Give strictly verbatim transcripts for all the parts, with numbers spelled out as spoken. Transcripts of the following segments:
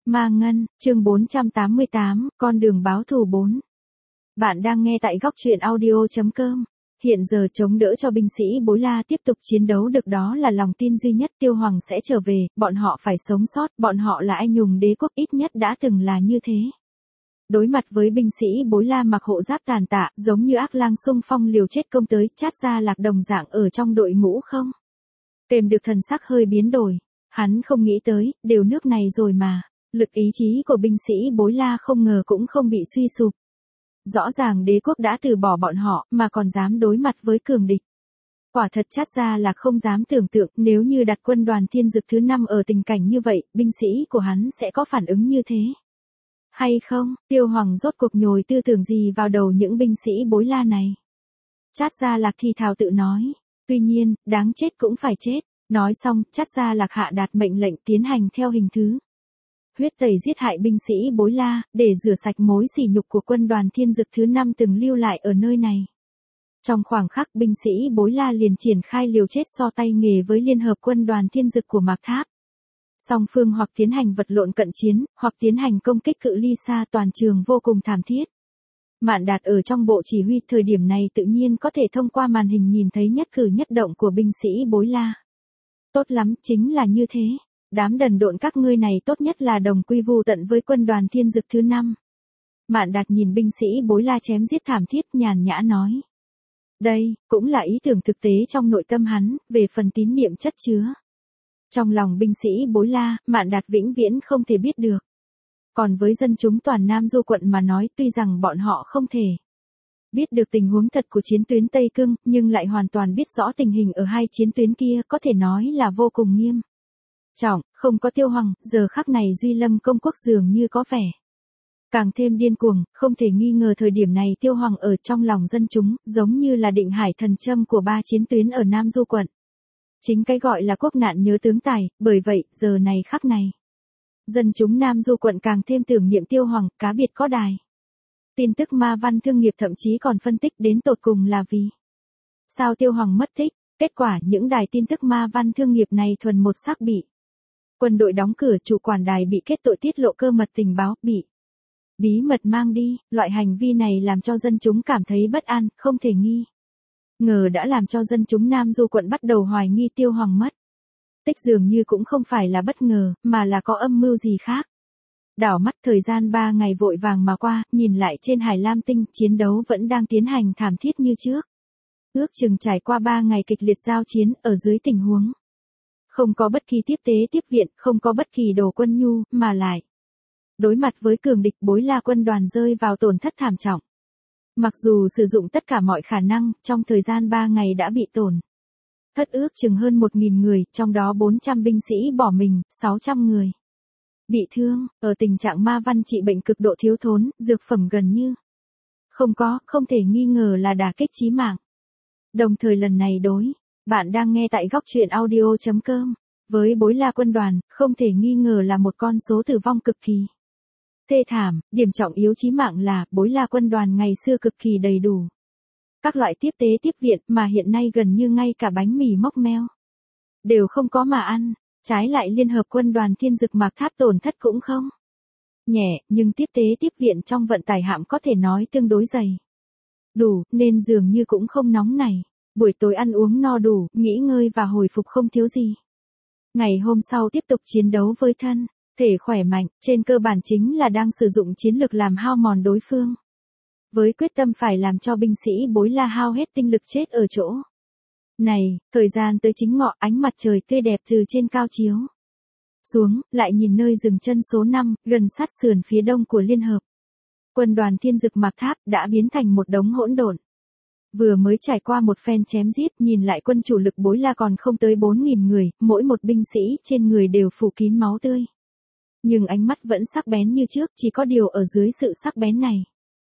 Ma Ngân, chương bốn trăm tám mươi tám, con đường báo thù bốn. Bạn đang nghe tại góc truyện audio chấm com. Hiện giờ chống đỡ cho binh sĩ Bối La tiếp tục chiến đấu được đó là lòng tin duy nhất. Tiêu Hoàng sẽ trở về, bọn họ phải sống sót, bọn họ là anh hùng đế quốc, ít nhất đã từng là như thế. Đối mặt với binh sĩ Bối La mặc hộ giáp tàn tạ, giống như ác lang xung phong liều chết công tới, Chát Gia Lạc đồng dạng ở trong đội ngũ không? Kèm được thần sắc hơi biến đổi. Hắn không nghĩ tới, đều nước này rồi mà. Lực ý chí của binh sĩ Bối La không ngờ cũng không bị suy sụp. Rõ ràng đế quốc đã từ bỏ bọn họ, mà còn dám đối mặt với cường địch. Quả thật Chát Gia Lạc không dám tưởng tượng, nếu như đặt quân đoàn thiên dực thứ năm ở tình cảnh như vậy, binh sĩ của hắn sẽ có phản ứng như thế. Hay không, Tiêu Hoàng rốt cuộc nhồi tư tưởng gì vào đầu những binh sĩ Bối La này. Chát Gia Lạc thì thào tự nói, tuy nhiên, đáng chết cũng phải chết. Nói xong, Chát Gia Lạc hạ đạt mệnh lệnh tiến hành theo hình thứ. Huyết tẩy giết hại binh sĩ Bối La, để rửa sạch mối sỉ nhục của quân đoàn thiên dực thứ năm từng lưu lại ở nơi này. Trong khoảng khắc binh sĩ Bối La liền triển khai liều chết so tay nghề với liên hợp quân đoàn thiên dực của Mạc Tháp. Song phương hoặc tiến hành vật lộn cận chiến, hoặc tiến hành công kích cự ly xa, toàn trường vô cùng thảm thiết. Mạn Đạt ở trong bộ chỉ huy thời điểm này tự nhiên có thể thông qua màn hình nhìn thấy nhất cử nhất động của binh sĩ Bối La. Tốt lắm, chính là như thế. Đám đần độn các ngươi này tốt nhất là đồng quy vu tận với quân đoàn thiên dực thứ năm. Mạn Đạt nhìn binh sĩ Bối La chém giết thảm thiết, nhàn nhã nói. Đây, cũng là ý tưởng thực tế trong nội tâm hắn, về phần tín niệm chất chứa. Trong lòng binh sĩ Bối La, Mạn Đạt vĩnh viễn không thể biết được. Còn với dân chúng toàn Nam Du quận mà nói, tuy rằng bọn họ không thể biết được tình huống thật của chiến tuyến Tây Cương, nhưng lại hoàn toàn biết rõ tình hình ở hai chiến tuyến kia, có thể nói là vô cùng nghiêm trọng. Không có Tiêu Hoàng, giờ khắc này Duy Lâm công quốc dường như có vẻ càng thêm điên cuồng. Không thể nghi ngờ thời điểm này Tiêu Hoàng ở trong lòng dân chúng, giống như là định hải thần châm của ba chiến tuyến ở Nam Du quận. Chính cái gọi là quốc nạn nhớ tướng tài, bởi vậy, giờ này khắc này, dân chúng Nam Du quận càng thêm tưởng niệm Tiêu Hoàng, cá biệt có đài. Tin tức Ma Văn Thương Nghiệp thậm chí còn phân tích đến tột cùng là vì sao Tiêu Hoàng mất tích. Kết quả những đài tin tức Ma Văn Thương Nghiệp này thuần một sắc bị quân đội đóng cửa, chủ quản đài bị kết tội tiết lộ cơ mật tình báo, bị bí mật mang đi. Loại hành vi này làm cho dân chúng cảm thấy bất an, không thể nghi ngờ đã làm cho dân chúng Nam Du quận bắt đầu hoài nghi Tiêu Hoàng mất tích dường như cũng không phải là bất ngờ, mà là có âm mưu gì khác. Đảo mắt thời gian ba ngày vội vàng mà qua, nhìn lại trên Hải Lam Tinh, chiến đấu vẫn đang tiến hành thảm thiết như trước. Ước chừng trải qua ba ngày kịch liệt giao chiến, ở dưới tình huống không có bất kỳ tiếp tế tiếp viện, không có bất kỳ đồ quân nhu, mà lại đối mặt với cường địch, Bối La quân đoàn rơi vào tổn thất thảm trọng. Mặc dù sử dụng tất cả mọi khả năng, trong thời gian ba ngày đã bị tổn thất ước chừng hơn một nghìn người, trong đó bốn trăm binh sĩ bỏ mình, sáu trăm người bị thương. Ở tình trạng Ma Văn trị bệnh cực độ thiếu thốn, dược phẩm gần như không có, không thể nghi ngờ là đả kích chí mạng. Đồng thời lần này đối, bạn đang nghe tại góc truyện audio chấm com. Với Bối La quân đoàn, không thể nghi ngờ là một con số tử vong cực kỳ thê thảm. Điểm trọng yếu chí mạng là, Bối La quân đoàn ngày xưa cực kỳ đầy đủ các loại tiếp tế tiếp viện, mà hiện nay gần như ngay cả bánh mì mốc meo đều không có mà ăn. Trái lại liên hợp quân đoàn thiên dực Mạc Tháp tổn thất cũng không nhẹ, nhưng tiếp tế tiếp viện trong vận tải hạm có thể nói tương đối dày đủ, nên dường như cũng không nóng nảy. Buổi tối ăn uống no đủ, nghỉ ngơi và hồi phục không thiếu gì. Ngày hôm sau tiếp tục chiến đấu với thân thể khỏe mạnh, trên cơ bản chính là đang sử dụng chiến lược làm hao mòn đối phương. Với quyết tâm phải làm cho binh sĩ Bối La hao hết tinh lực chết ở chỗ này. Thời gian tới chính ngọ, ánh mặt trời tươi đẹp từ trên cao chiếu xuống, lại nhìn nơi dừng chân số năm, gần sát sườn phía đông của Liên hợp quân đoàn thiên dực Mạc Tháp, đã biến thành một đống hỗn độn. Vừa mới trải qua một phen chém giết, nhìn lại quân chủ lực Bối La còn không tới bốn nghìn người, mỗi một binh sĩ trên người đều phủ kín máu tươi. Nhưng ánh mắt vẫn sắc bén như trước, chỉ có điều ở dưới sự sắc bén này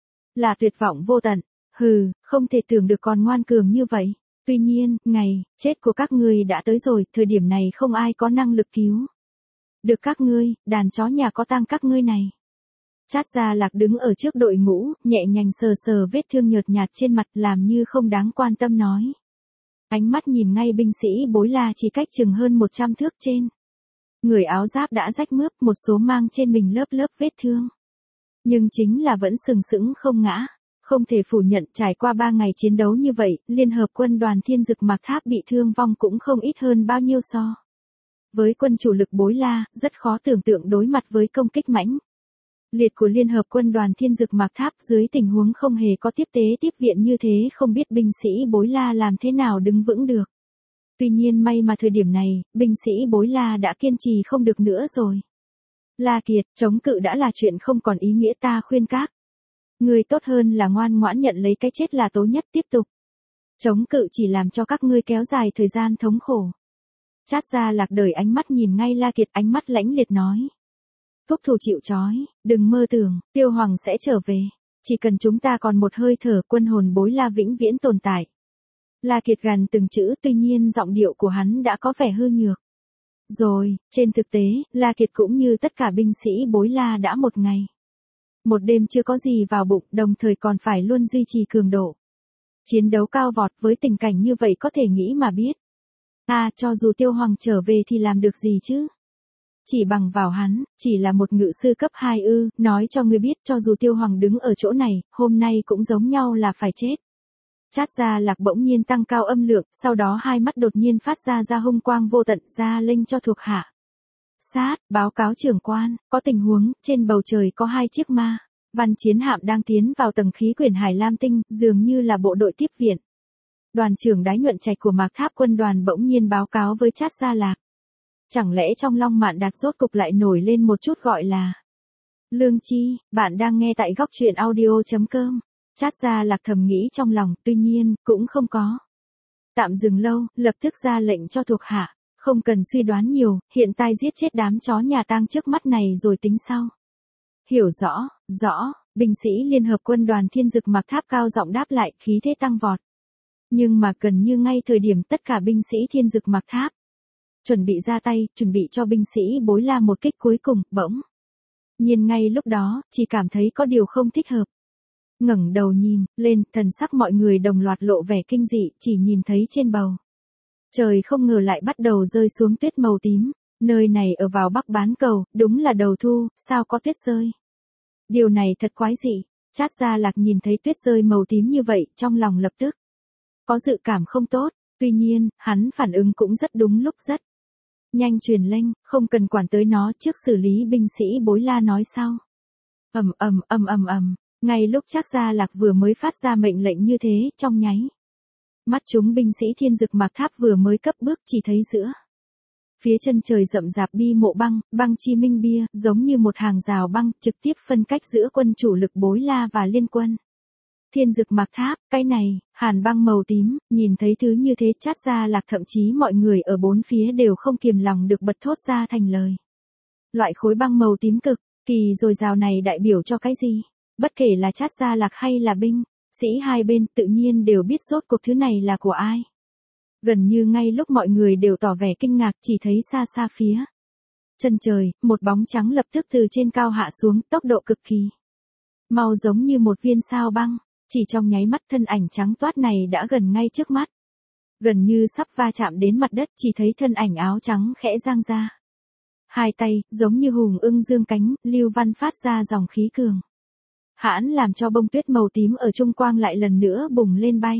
là tuyệt vọng vô tận. Hừ, không thể tưởng được còn ngoan cường như vậy. Tuy nhiên, ngày chết của các ngươi đã tới rồi, thời điểm này không ai có năng lực cứu được các ngươi, đàn chó nhà có tang các ngươi này. Chát Gia Lạc đứng ở trước đội ngũ, nhẹ nhàng sờ sờ vết thương nhợt nhạt trên mặt, làm như không đáng quan tâm nói. Ánh mắt nhìn ngay binh sĩ Bối La chỉ cách chừng hơn một trăm thước trên Người áo giáp đã rách mướp, một số mang trên mình lớp lớp vết thương. Nhưng chính là vẫn sừng sững không ngã. Không thể phủ nhận trải qua ba ngày chiến đấu như vậy, Liên hợp quân đoàn Thiên Dực Mạc Tháp bị thương vong cũng không ít hơn bao nhiêu so. Với quân chủ lực Bối La, rất khó tưởng tượng đối mặt với công kích mãnh liệt của Liên hợp quân đoàn Thiên Dực Mạc Tháp dưới tình huống không hề có tiếp tế tiếp viện như thế, không biết binh sĩ Bối La làm thế nào đứng vững được. Tuy nhiên may mà thời điểm này, binh sĩ Bối La đã kiên trì không được nữa rồi. La Kiệt, chống cự đã là chuyện không còn ý nghĩa, ta khuyên các ngươi tốt hơn là ngoan ngoãn nhận lấy cái chết là tốt nhất, tiếp tục. Chống cự chỉ làm cho các ngươi kéo dài thời gian thống khổ. Trát Gia Lạc đời ánh mắt nhìn ngay La Kiệt, ánh mắt lãnh liệt nói. Thúc thủ chịu trói, đừng mơ tưởng, Tiêu Hoàng sẽ trở về. Chỉ cần chúng ta còn một hơi thở, quân hồn Bối La vĩnh viễn tồn tại. La Kiệt gằn từng chữ, tuy nhiên giọng điệu của hắn đã có vẻ hư nhược. Rồi, trên thực tế, La Kiệt cũng như tất cả binh sĩ Bối La đã một ngày. Một đêm chưa có gì vào bụng, đồng thời còn phải luôn duy trì cường độ. Chiến đấu cao vọt, với tình cảnh như vậy có thể nghĩ mà biết. À, cho dù Tiêu Hoàng trở về thì làm được gì chứ? Chỉ bằng vào hắn, chỉ là một ngự sư cấp hai ư, nói cho ngươi biết, cho dù Tiêu Hoàng đứng ở chỗ này, hôm nay cũng giống nhau là phải chết. Trát Gia Lạc bỗng nhiên tăng cao âm lượng, sau đó hai mắt đột nhiên phát ra ra hung quang vô tận, ra lệnh cho thuộc hạ. Sát, báo cáo trưởng quan, có tình huống, trên bầu trời có hai chiếc ma văn chiến hạm đang tiến vào tầng khí quyển Hải Lam Tinh, dường như là bộ đội tiếp viện. Đoàn trưởng Đái Nhuận Trạch của Mạc Tháp quân đoàn bỗng nhiên báo cáo với Trát Gia Lạc. Chẳng lẽ trong Long Mạn Đạt rốt cục lại nổi lên một chút gọi là lương chi, bạn đang nghe tại góc truyện audio chấm com. Trát Gia Lạc thầm nghĩ trong lòng, tuy nhiên, cũng không có tạm dừng lâu, lập tức ra lệnh cho thuộc hạ. Không cần suy đoán nhiều, hiện tại giết chết đám chó nhà tang trước mắt này rồi tính sau. Hiểu rõ, rõ, binh sĩ Liên hợp quân đoàn Thiên Dực Mạc Tháp cao giọng đáp lại, khí thế tăng vọt. Nhưng mà gần như ngay thời điểm tất cả binh sĩ Thiên Dực Mạc Tháp chuẩn bị ra tay, chuẩn bị cho binh sĩ Bối La một kích cuối cùng, bỗng nhiên ngay lúc đó, chỉ cảm thấy có điều không thích hợp. Ngẩng đầu nhìn lên, thần sắc mọi người đồng loạt lộ vẻ kinh dị, chỉ nhìn thấy trên bầu trời không ngờ lại bắt đầu rơi xuống tuyết màu tím. Nơi này ở vào Bắc Bán Cầu, đúng là đầu thu, sao có tuyết rơi? Điều này thật quái dị. Trát Gia Lạc nhìn thấy tuyết rơi màu tím như vậy, trong lòng lập tức có dự cảm không tốt. Tuy nhiên, hắn phản ứng cũng rất đúng lúc, rất nhanh truyền lệnh, không cần quản tới nó, trước xử lý binh sĩ Bối La nói sau. Ầm ầm ầm ầm ầm, ngay lúc Trát Gia Lạc vừa mới phát ra mệnh lệnh như thế, trong nháy mắt chúng binh sĩ Thiên Dực Mạc Tháp vừa mới cấp bước, chỉ thấy giữa phía chân trời rậm rạp bi mộ băng, băng chi minh bia, giống như một hàng rào băng, trực tiếp phân cách giữa quân chủ lực Bối La và liên quân Thiên Dực Mạc Tháp. Cái này, hàn băng màu tím, nhìn thấy thứ như thế Trát Gia Lạc thậm chí mọi người ở bốn phía đều không kiềm lòng được bật thốt ra thành lời. Loại khối băng màu tím cực kỳ dồi dào này đại biểu cho cái gì? Bất kể là Trát Gia Lạc hay là binh sĩ hai bên tự nhiên đều biết rốt cuộc thứ này là của ai. Gần như ngay lúc mọi người đều tỏ vẻ kinh ngạc, chỉ thấy xa xa phía chân trời, một bóng trắng lập tức từ trên cao hạ xuống, tốc độ cực kỳ mau, giống như một viên sao băng. Chỉ trong nháy mắt thân ảnh trắng toát này đã gần ngay trước mắt. Gần như sắp va chạm đến mặt đất, chỉ thấy thân ảnh áo trắng khẽ giang ra. Hai tay, giống như hùng ưng dương cánh, Lưu Văn phát ra dòng khí cường hãn làm cho bông tuyết màu tím ở trung quang lại lần nữa bùng lên bay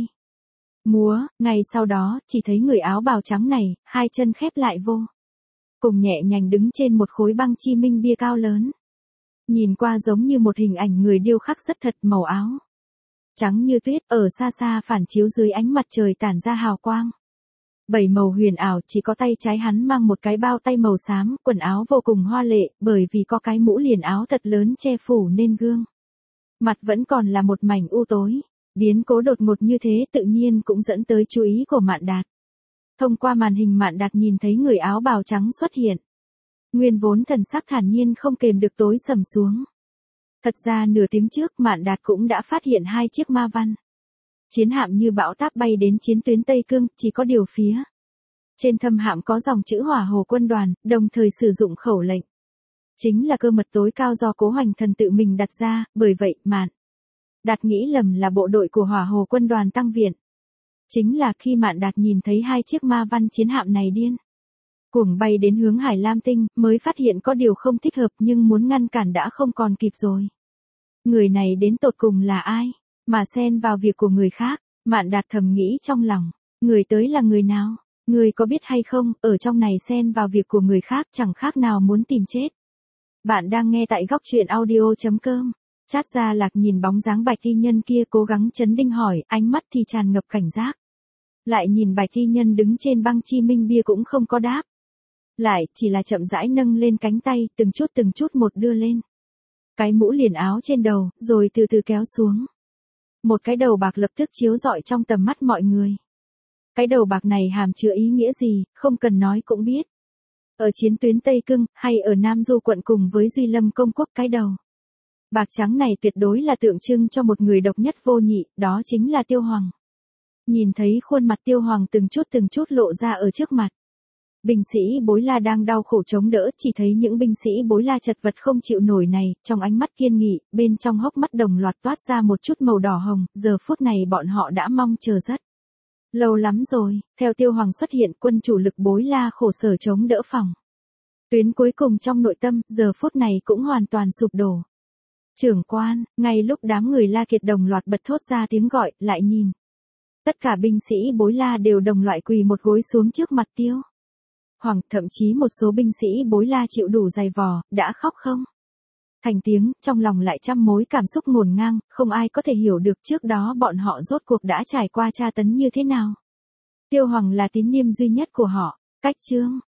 múa. Ngay sau đó, chỉ thấy người áo bào trắng này, hai chân khép lại vô cùng nhẹ nhàng đứng trên một khối băng chi minh bia cao lớn. Nhìn qua giống như một hình ảnh người điêu khắc rất thật, màu áo trắng như tuyết, ở xa xa phản chiếu dưới ánh mặt trời tản ra hào quang bảy màu huyền ảo. Chỉ có tay trái hắn mang một cái bao tay màu xám, quần áo vô cùng hoa lệ, bởi vì có cái mũ liền áo thật lớn che phủ nên gương mặt vẫn còn là một mảnh u tối. Biến cố đột ngột như thế tự nhiên cũng dẫn tới chú ý của Mạn Đạt. Thông qua màn hình Mạn Đạt nhìn thấy người áo bào trắng xuất hiện. Nguyên vốn thần sắc thản nhiên không kềm được tối sầm xuống. Thật ra nửa tiếng trước Mạn Đạt cũng đã phát hiện hai chiếc ma văn chiến hạm như bão táp bay đến chiến tuyến Tây Cương, chỉ có điều phía trên thâm hạm có dòng chữ Hỏa Hồ quân đoàn, đồng thời sử dụng khẩu lệnh. Chính là cơ mật tối cao do Cố Hoành Thần tự mình đặt ra, bởi vậy Mạn Đạt nghĩ lầm là bộ đội của Hỏa Hồ quân đoàn tăng viện. Chính là khi Mạn Đạt nhìn thấy hai chiếc ma văn chiến hạm này điên Cuồng bay đến hướng Hải Lam Tinh, mới phát hiện có điều không thích hợp nhưng muốn ngăn cản đã không còn kịp rồi. Người này đến tột cùng là ai? Mà xen vào việc của người khác, Mạn Đạt thầm nghĩ trong lòng. Người tới là người nào? Người có biết hay không, ở trong này xen vào việc của người khác chẳng khác nào muốn tìm chết. Bạn đang nghe tại góc truyện audio.com. Chát Gia Lạc nhìn bóng dáng Bạch Y Nhân kia cố gắng chấn định hỏi, ánh mắt thì tràn ngập cảnh giác. Lại nhìn Bạch Y Nhân đứng trên băng chi minh bia cũng không có đáp. Lại, chỉ là chậm rãi nâng lên cánh tay, từng chút từng chút một đưa lên. Cái mũ liền áo trên đầu, rồi từ từ kéo xuống. Một cái đầu bạc lập tức chiếu rọi trong tầm mắt mọi người. Cái đầu bạc này hàm chứa ý nghĩa gì, không cần nói cũng biết. Ở chiến tuyến Tây Cưng, hay ở Nam Du quận cùng với Duy Lâm công quốc, cái đầu bạc trắng này tuyệt đối là tượng trưng cho một người độc nhất vô nhị, đó chính là Tiêu Hoàng. Nhìn thấy khuôn mặt Tiêu Hoàng từng chút từng chút lộ ra ở trước mặt. Binh sĩ Bối La đang đau khổ chống đỡ, chỉ thấy những binh sĩ Bối La chật vật không chịu nổi này, trong ánh mắt kiên nghị, bên trong hốc mắt đồng loạt toát ra một chút màu đỏ hồng, giờ phút này bọn họ đã mong chờ rất lâu lắm rồi. Theo Tiêu Hoàng xuất hiện, quân chủ lực Bối La khổ sở chống đỡ phòng tuyến cuối cùng trong nội tâm, giờ phút này cũng hoàn toàn sụp đổ. Trưởng quan, ngay lúc đám người La Kiệt đồng loạt bật thốt ra tiếng gọi, lại nhìn. Tất cả binh sĩ Bối La đều đồng loại quỳ một gối xuống trước mặt Tiêu Hoàng, thậm chí một số binh sĩ Bối La chịu đủ dày vò, đã khóc không thành tiếng, trong lòng lại trăm mối cảm xúc ngổn ngang, không ai có thể hiểu được trước đó bọn họ rốt cuộc đã trải qua tra tấn như thế nào. Tiêu Hoàng là tín niêm duy nhất của họ, cách chương